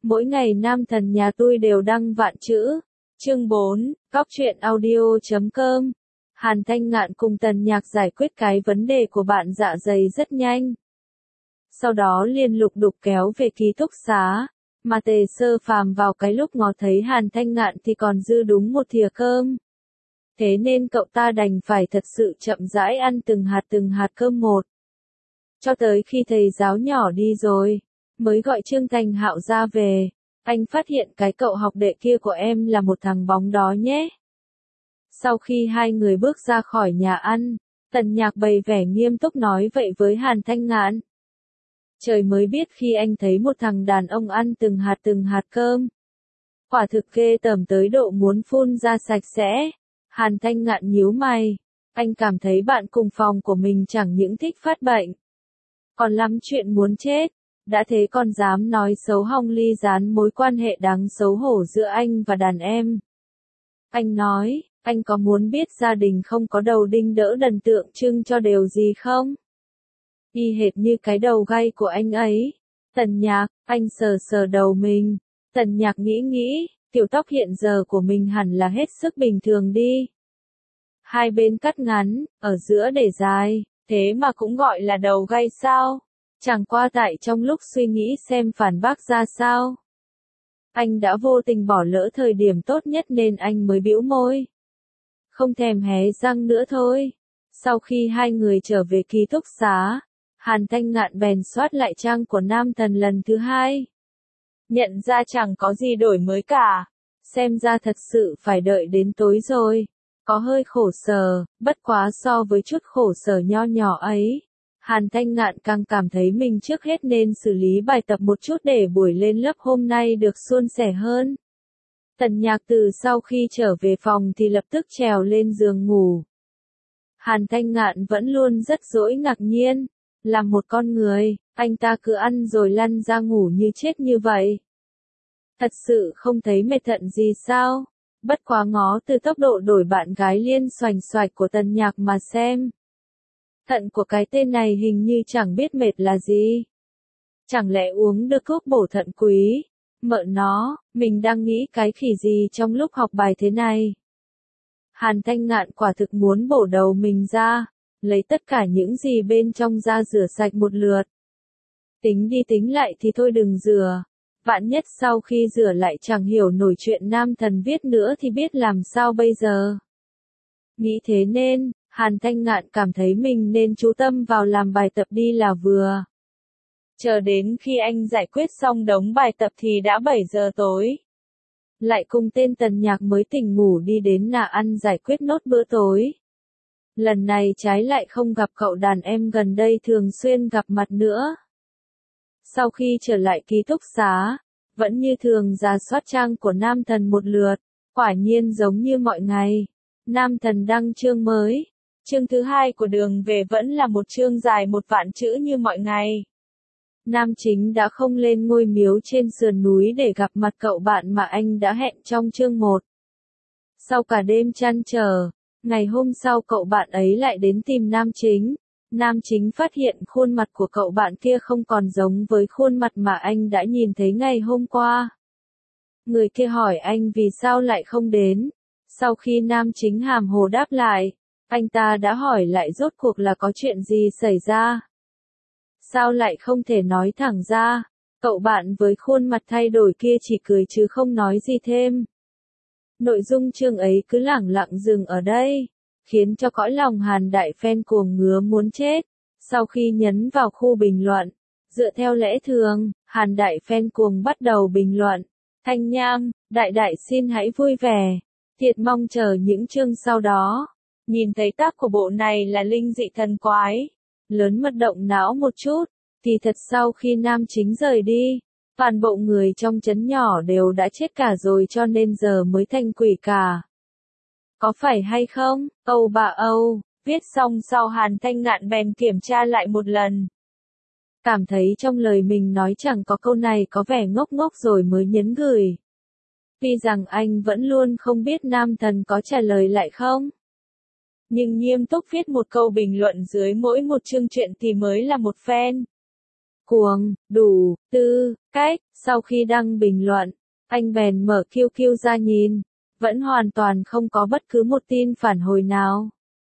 Mỗi ngày nam thần nhà tôi đều đăng vạn chữ. Chương 4, Góc truyện audio.com. Hàn Thanh Ngạn cùng Tần Nhạc giải quyết cái vấn đề của bạn dạ dày rất nhanh. Sau đó liền lục đục kéo về ký túc xá, mà Tề Sơ Phàm vào cái lúc ngó thấy Hàn Thanh Ngạn thì còn dư đúng một thìa cơm. Thế nên cậu ta đành phải thật sự chậm rãi ăn từng hạt cơm một. Cho tới khi thầy giáo nhỏ đi rồi, mới gọi Trương Thành Hạo ra về. Anh phát hiện cái cậu học đệ kia của em là một thằng bóng đó nhé. Sau khi hai người bước ra khỏi nhà ăn, Tần Nhạc bày vẻ nghiêm túc nói vậy với Hàn Thanh Ngạn. Trời mới biết khi anh thấy một thằng đàn ông ăn từng hạt cơm. Quả thực ghê tởm tới độ muốn phun ra sạch sẽ. Hàn Thanh Ngạn nhíu mày. Anh cảm thấy bạn cùng phòng của mình chẳng những thích phát bệnh, còn lắm chuyện muốn chết. Đã thế còn dám nói xấu hong ly gián mối quan hệ đáng xấu hổ giữa anh và đàn em. Anh nói, anh có muốn biết gia đình không có đầu đinh đỡ đần tượng trưng cho điều gì không? Y hệt như cái đầu gai của anh ấy. Tần Nhạc, anh sờ sờ đầu mình. Tần Nhạc nghĩ, tiểu tóc hiện giờ của mình hẳn là hết sức bình thường đi. Hai bên cắt ngắn, ở giữa để dài, thế mà cũng gọi là đầu gai sao? Chẳng qua tại trong lúc suy nghĩ xem phản bác ra sao. Anh đã vô tình bỏ lỡ thời điểm tốt nhất nên anh mới bĩu môi. Không thèm hé răng nữa thôi. Sau khi hai người trở về ký túc xá, Hàn Thanh Ngạn bèn soát lại trang của Nam Thần lần thứ hai. Nhận ra chẳng có gì đổi mới cả. Xem ra thật sự phải đợi đến tối rồi. Có hơi khổ sở, bất quá so với chút khổ sở nho nhỏ ấy. Hàn Thanh Ngạn càng cảm thấy mình trước hết nên xử lý bài tập một chút để buổi lên lớp hôm nay được suôn sẻ hơn. Tần Nhạc từ sau khi trở về phòng thì lập tức trèo lên giường ngủ. Hàn Thanh Ngạn vẫn luôn rất dỗi ngạc nhiên. Là một con người, anh ta cứ ăn rồi lăn ra ngủ như chết như vậy. Thật sự không thấy mệt thận gì sao? Bất quá ngó từ tốc độ đổi bạn gái liên xoành xoạch của Tần Nhạc mà xem. Thận của cái tên này hình như chẳng biết mệt là gì. Chẳng lẽ uống được thuốc bổ thận quý? Mợ nó, mình đang nghĩ cái khỉ gì trong lúc học bài thế này. Hàn Thanh Ngạn quả thực muốn bổ đầu mình ra, lấy tất cả những gì bên trong ra rửa sạch một lượt. Tính đi tính lại thì thôi đừng rửa. Vạn nhất sau khi rửa lại chẳng hiểu nổi chuyện Nam Thần viết nữa thì biết làm sao bây giờ. Nghĩ thế nên, Hàn Thanh Ngạn cảm thấy mình nên chú tâm vào làm bài tập đi là vừa. Chờ đến khi anh giải quyết xong đống bài tập thì đã 7 giờ tối. Lại cùng tên Tần Nhạc mới tỉnh ngủ đi đến nhà ăn giải quyết nốt bữa tối. Lần này trái lại không gặp cậu đàn em gần đây thường xuyên gặp mặt nữa. Sau khi trở lại ký túc xá, vẫn như thường rà soát trang của Nam Thần một lượt, quả nhiên giống như mọi ngày. Nam Thần đăng chương mới. Chương thứ 2 của đường về vẫn là một chương dài 1.000 chữ như mọi ngày. Nam Chính đã không lên ngôi miếu trên sườn núi để gặp mặt cậu bạn mà anh đã hẹn trong chương 1. Sau cả đêm trăn trở, ngày hôm sau cậu bạn ấy lại đến tìm Nam Chính. Nam Chính phát hiện khuôn mặt của cậu bạn kia không còn giống với khuôn mặt mà anh đã nhìn thấy ngày hôm qua. Người kia hỏi anh vì sao lại không đến. Sau khi Nam Chính hàm hồ đáp lại, anh ta đã hỏi lại rốt cuộc là có chuyện gì xảy ra. Sao lại không thể nói thẳng ra, cậu bạn với khuôn mặt thay đổi kia chỉ cười chứ không nói gì thêm. Nội dung chương ấy cứ lẳng lặng dừng ở đây, khiến cho cõi lòng Hàn đại fan cuồng ngứa muốn chết. Sau khi nhấn vào khu bình luận, dựa theo lẽ thường, Hàn đại fan cuồng bắt đầu bình luận. Thanh Nham, đại xin hãy vui vẻ. Thiệt mong chờ những chương sau đó. Nhìn thấy tác của bộ này là linh dị thần quái. Lớn mật động não một chút. Thì thật sau khi Nam Chính rời đi, toàn bộ người trong trấn nhỏ đều đã chết cả rồi cho nên giờ mới thành quỷ cả. Có phải hay không? Âu bà Âu, viết xong sau Hàn Thanh Ngạn bèn kiểm tra lại một lần. Cảm thấy trong lời mình nói chẳng có câu này có vẻ ngốc ngốc rồi mới nhấn gửi. Tuy rằng anh vẫn luôn không biết Nam Thần có trả lời lại không. Nhưng nghiêm túc viết một câu bình luận dưới mỗi một chương truyện thì mới là một fan. Cuồng, đủ, tư, cách, sau khi đăng bình luận, anh bèn mở QQ ra nhìn, vẫn hoàn toàn không có bất cứ một tin phản hồi nào.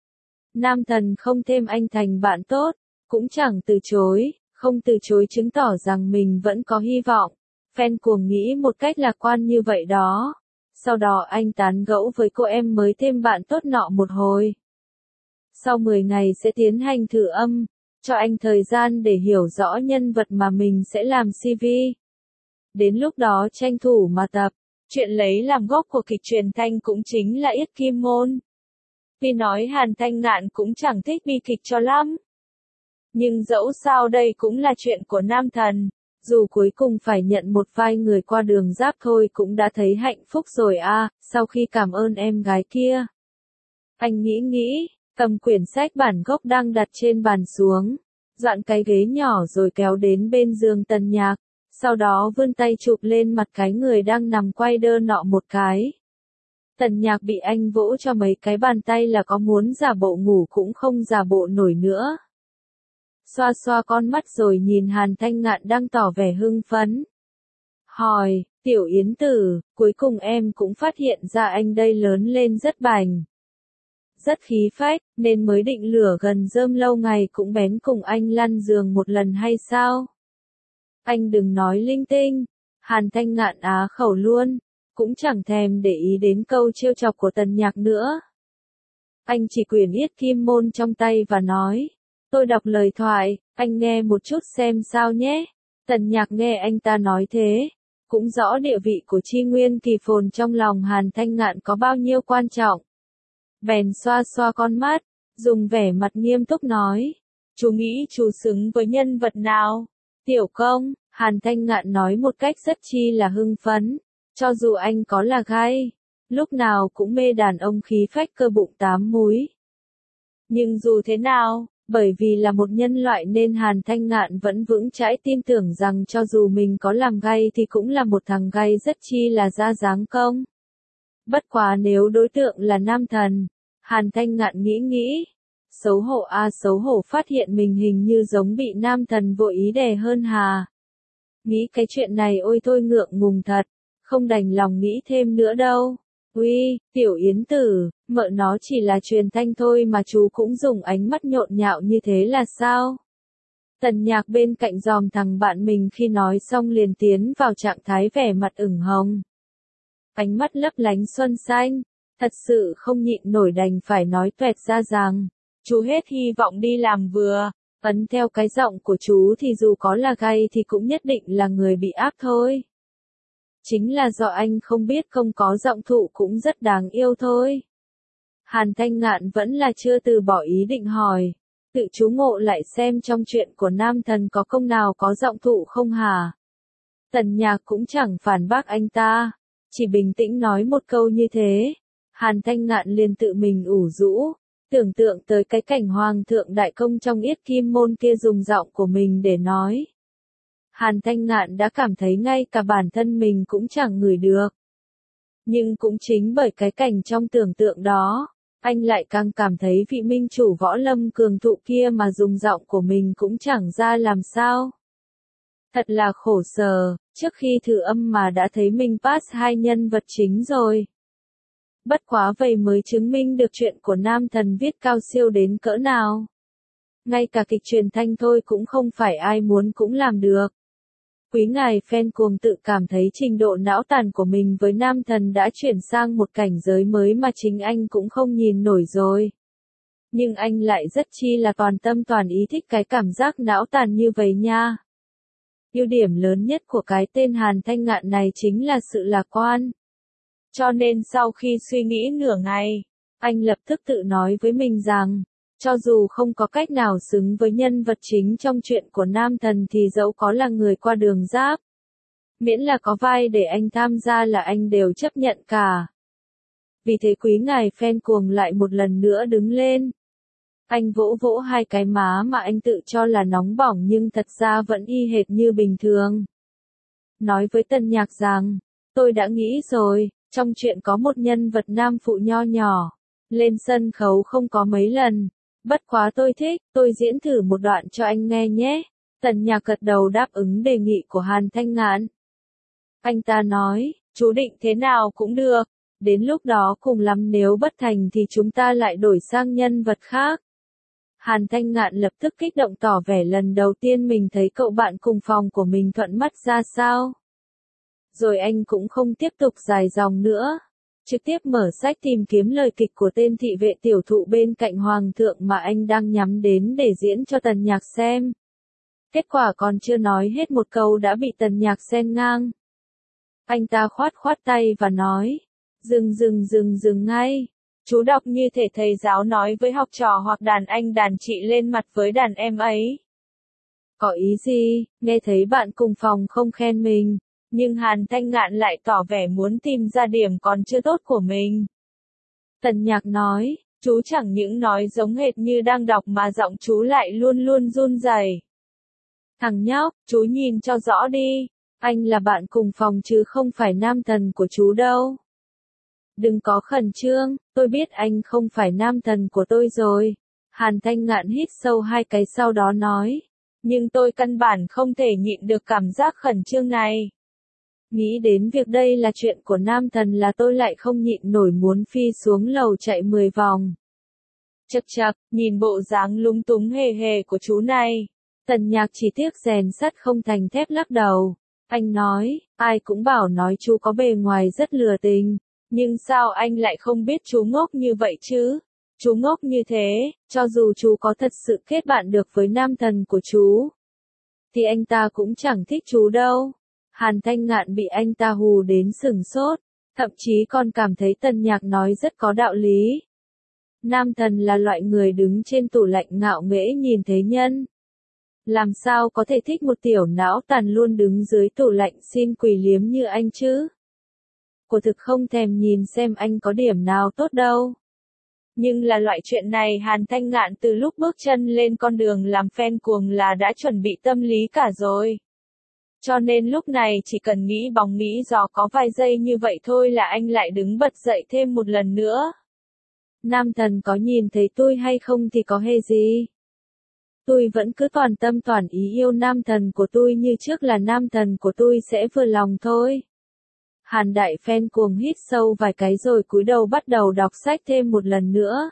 Nam thần không thêm anh thành bạn tốt, cũng chẳng từ chối, không từ chối chứng tỏ rằng mình vẫn có hy vọng. Fan cuồng nghĩ một cách lạc quan như vậy đó. Sau đó anh tán gẫu với cô em mới thêm bạn tốt nọ một hồi. Sau 10 ngày sẽ tiến hành thử âm, cho anh thời gian để hiểu rõ nhân vật mà mình sẽ làm CV. Đến lúc đó tranh thủ mà tập. Chuyện lấy làm gốc của kịch truyền thanh cũng chính là Yết Kim Môn. Vì nói Hàn Thanh Ngạn cũng chẳng thích bi kịch cho lắm. Nhưng dẫu sao đây cũng là chuyện của nam thần. Dù cuối cùng phải nhận một vai người qua đường giáp thôi cũng đã thấy hạnh phúc rồi à, sau khi cảm ơn em gái kia. Anh nghĩ, cầm quyển sách bản gốc đang đặt trên bàn xuống, dọn cái ghế nhỏ rồi kéo đến bên giường Tần Nhạc, sau đó vươn tay chụp lên mặt cái người đang nằm quay đơ nọ một cái. Tần Nhạc bị anh vỗ cho mấy cái bàn tay là có muốn giả bộ ngủ cũng không giả bộ nổi nữa. Xoa xoa con mắt rồi nhìn Hàn Thanh Ngạn đang tỏ vẻ hưng phấn. Hỏi, Tiểu Yến Tử, cuối cùng em cũng phát hiện ra anh đây lớn lên rất bảnh. Rất khí phách, nên mới định lửa gần rơm lâu ngày cũng bén cùng anh lăn giường một lần hay sao? Anh đừng nói linh tinh. Hàn Thanh Ngạn á khẩu luôn, cũng chẳng thèm để ý đến câu trêu chọc của Tần Nhạc nữa. Anh chỉ quyển Yết Kim Môn trong tay và nói. Tôi đọc lời thoại, anh nghe một chút xem sao nhé. Tần Nhạc nghe anh ta nói thế, cũng rõ địa vị của Chi Nguyên Kỳ Phồn trong lòng Hàn Thanh Ngạn có bao nhiêu quan trọng. Bèn xoa xoa con mắt, dùng vẻ mặt nghiêm túc nói. Chú nghĩ chú xứng với nhân vật nào? Tiểu công, Hàn Thanh Ngạn nói một cách rất chi là hưng phấn. Cho dù anh có là gai, lúc nào cũng mê đàn ông khí phách cơ bụng 8 múi. Nhưng dù thế nào, bởi vì là một nhân loại nên Hàn Thanh Ngạn vẫn vững chãi tin tưởng rằng cho dù mình có làm gay thì cũng là một thằng gay rất chi là ra dáng công. Bất quá nếu đối tượng là nam thần, Hàn Thanh Ngạn nghĩ. Xấu hổ à, xấu hổ phát hiện mình hình như giống bị nam thần vội ý đè hơn hà. Nghĩ cái chuyện này ôi tôi ngượng ngùng thật, không đành lòng nghĩ thêm nữa đâu. Uy, Tiểu Yến Tử, mợ nó chỉ là truyền thanh thôi mà chú cũng dùng ánh mắt nhộn nhạo như thế là sao? Tần Nhạc bên cạnh giòm thằng bạn mình khi nói xong liền tiến vào trạng thái vẻ mặt ửng hồng. Ánh mắt lấp lánh xuân xanh, thật sự không nhịn nổi đành phải nói toẹt ra rằng, chú hết hy vọng đi làm vừa, ấn theo cái giọng của chú thì dù có là gay thì cũng nhất định là người bị áp thôi. Chính là do anh không biết không có giọng thụ cũng rất đáng yêu thôi. Hàn Thanh Ngạn vẫn là chưa từ bỏ ý định hỏi, tự chú ngộ lại xem trong chuyện của nam thần có công nào có giọng thụ không hả? Tần Nhạc cũng chẳng phản bác anh ta, chỉ bình tĩnh nói một câu như thế. Hàn Thanh Ngạn liền tự mình ủ rũ, tưởng tượng tới cái cảnh Hoàng thượng đại công trong Yết Kim Môn kia dùng giọng của mình để nói. Hàn Thanh Ngạn đã cảm thấy ngay cả bản thân mình cũng chẳng ngửi được. Nhưng cũng chính bởi cái cảnh trong tưởng tượng đó, anh lại càng cảm thấy vị minh chủ võ lâm cường thụ kia mà dùng giọng của mình cũng chẳng ra làm sao. Thật là khổ sở, trước khi thử âm mà đã thấy mình pass hai nhân vật chính rồi. Bất quá vậy mới chứng minh được chuyện của nam thần viết cao siêu đến cỡ nào. Ngay cả kịch truyền thanh thôi cũng không phải ai muốn cũng làm được. Quý ngài fan cuồng tự cảm thấy trình độ não tàn của mình với nam thần đã chuyển sang một cảnh giới mới mà chính anh cũng không nhìn nổi rồi. Nhưng anh lại rất chi là toàn tâm toàn ý thích cái cảm giác não tàn như vậy nha. Ưu điểm lớn nhất của cái tên Hàn Thanh Ngạn này chính là sự lạc quan. Cho nên sau khi suy nghĩ nửa ngày, anh lập tức tự nói với mình rằng, cho dù không có cách nào xứng với nhân vật chính trong chuyện của nam thần thì dẫu có là người qua đường giáp. Miễn là có vai để anh tham gia là anh đều chấp nhận cả. Vì thế quý ngài fan cuồng lại một lần nữa đứng lên. Anh vỗ vỗ hai cái má mà anh tự cho là nóng bỏng nhưng thật ra vẫn y hệt như bình thường. Nói với Tần Nhạc rằng, tôi đã nghĩ rồi, trong chuyện có một nhân vật nam phụ nho nhỏ, lên sân khấu không có mấy lần. Bất quá tôi thích, tôi diễn thử một đoạn cho anh nghe nhé. Tần Nhạc gật đầu đáp ứng đề nghị của Hàn Thanh Ngạn. Anh ta nói, chú định thế nào cũng được, đến lúc đó cùng lắm nếu bất thành thì chúng ta lại đổi sang nhân vật khác. Hàn Thanh Ngạn lập tức kích động tỏ vẻ lần đầu tiên mình thấy cậu bạn cùng phòng của mình thuận mắt ra sao. Rồi anh cũng không tiếp tục dài dòng nữa. Trực tiếp mở sách tìm kiếm lời kịch của tên thị vệ tiểu thụ bên cạnh hoàng thượng mà anh đang nhắm đến để diễn cho Tần Nhạc xem. Kết quả còn chưa nói hết một câu đã bị Tần Nhạc xen ngang. Anh ta khoát khoát tay và nói, dừng ngay. Chú đọc như thể thầy giáo nói với học trò hoặc đàn anh đàn chị lên mặt với đàn em ấy. Có ý gì, nghe thấy bạn cùng phòng không khen mình, nhưng Hàn Thanh Ngạn lại tỏ vẻ muốn tìm ra điểm còn chưa tốt của mình. Tần Nhạc nói, chú chẳng những nói giống hệt như đang đọc mà giọng chú lại luôn luôn run rẩy. Thằng nhóc, chú nhìn cho rõ đi, anh là bạn cùng phòng chứ không phải nam thần của chú đâu. Đừng có khẩn trương, tôi biết anh không phải nam thần của tôi rồi. Hàn Thanh Ngạn hít sâu 2 cái sau đó nói, nhưng tôi căn bản không thể nhịn được cảm giác khẩn trương này. Nghĩ đến việc đây là chuyện của nam thần là tôi lại không nhịn nổi muốn phi xuống lầu chạy 10 vòng. Chậc, nhìn bộ dáng lúng túng hề hề của chú này. Tần Nhạc chỉ tiếc rèn sắt không thành thép lắc đầu. Anh nói, ai cũng bảo nói chú có bề ngoài rất lừa tình. Nhưng sao anh lại không biết chú ngốc như vậy chứ? Chú ngốc như thế, cho dù chú có thật sự kết bạn được với nam thần của chú, thì anh ta cũng chẳng thích chú đâu. Hàn Thanh Ngạn bị anh ta hù đến sửng sốt, thậm chí còn cảm thấy Tần Nhạc nói rất có đạo lý. Nam thần là loại người đứng trên tủ lạnh ngạo nghễ nhìn thế nhân. Làm sao có thể thích một tiểu não tàn luôn đứng dưới tủ lạnh xin quỳ liếm như anh chứ? Cô thực không thèm nhìn xem anh có điểm nào tốt đâu. Nhưng là loại chuyện này Hàn Thanh Ngạn từ lúc bước chân lên con đường làm fan cuồng là đã chuẩn bị tâm lý cả rồi. Cho nên lúc này chỉ cần nghĩ bóng nghĩ gió có vài giây như vậy thôi là anh lại đứng bật dậy thêm một lần nữa. Nam thần có nhìn thấy tôi hay không thì có hề gì. Tôi vẫn cứ toàn tâm toàn ý yêu nam thần của tôi như trước là nam thần của tôi sẽ vừa lòng thôi. Hàn đại fan cuồng hít sâu vài cái rồi cúi đầu bắt đầu đọc sách thêm một lần nữa.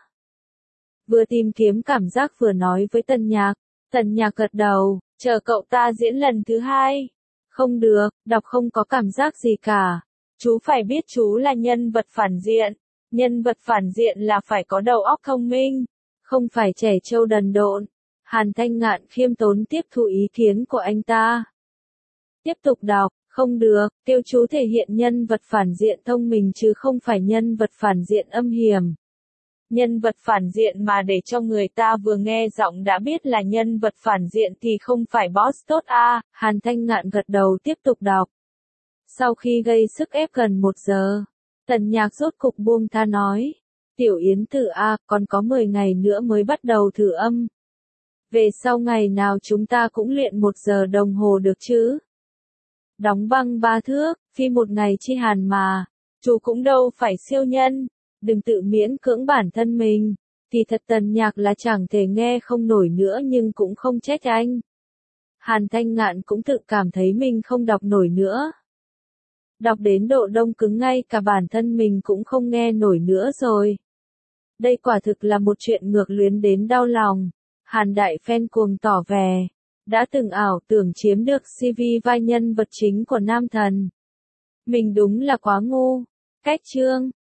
Vừa tìm kiếm cảm giác vừa nói với Tần Nhạc gật đầu, chờ cậu ta diễn lần thứ 2. Không được, đọc không có cảm giác gì cả. Chú phải biết chú là nhân vật phản diện. Nhân vật phản diện là phải có đầu óc thông minh, không phải trẻ trâu đần độn. Hàn Thanh Ngạn khiêm tốn tiếp thu ý kiến của anh ta. Tiếp tục đọc, không được, kêu chú thể hiện nhân vật phản diện thông minh chứ không phải nhân vật phản diện âm hiểm. Nhân vật phản diện mà để cho người ta vừa nghe giọng đã biết là nhân vật phản diện thì không phải boss tốt à, Hàn Thanh Ngạn gật đầu tiếp tục đọc. Sau khi gây sức ép gần 1 giờ, Tần Nhạc rốt cục buông tha nói, Tiểu Yến Tử à, còn có 10 ngày nữa mới bắt đầu thử âm. Về sau ngày nào chúng ta cũng luyện 1 giờ đồng hồ được chứ? Đóng băng 3 thước, phi một ngày chi hàn mà, chú cũng đâu phải siêu nhân, đừng tự miễn cưỡng bản thân mình. Thì thật Tần Nhạc là chẳng thể nghe không nổi nữa nhưng cũng không trách anh. Hàn Thanh Ngạn cũng tự cảm thấy mình không đọc nổi nữa. Đọc đến độ đông cứng ngay cả bản thân mình cũng không nghe nổi nữa rồi. Đây quả thực là một chuyện ngược luyến đến đau lòng. Hàn đại fan cuồng tỏ vẻ, đã từng ảo tưởng chiếm được CV vai nhân vật chính của nam thần. Mình đúng là quá ngu. Cách chương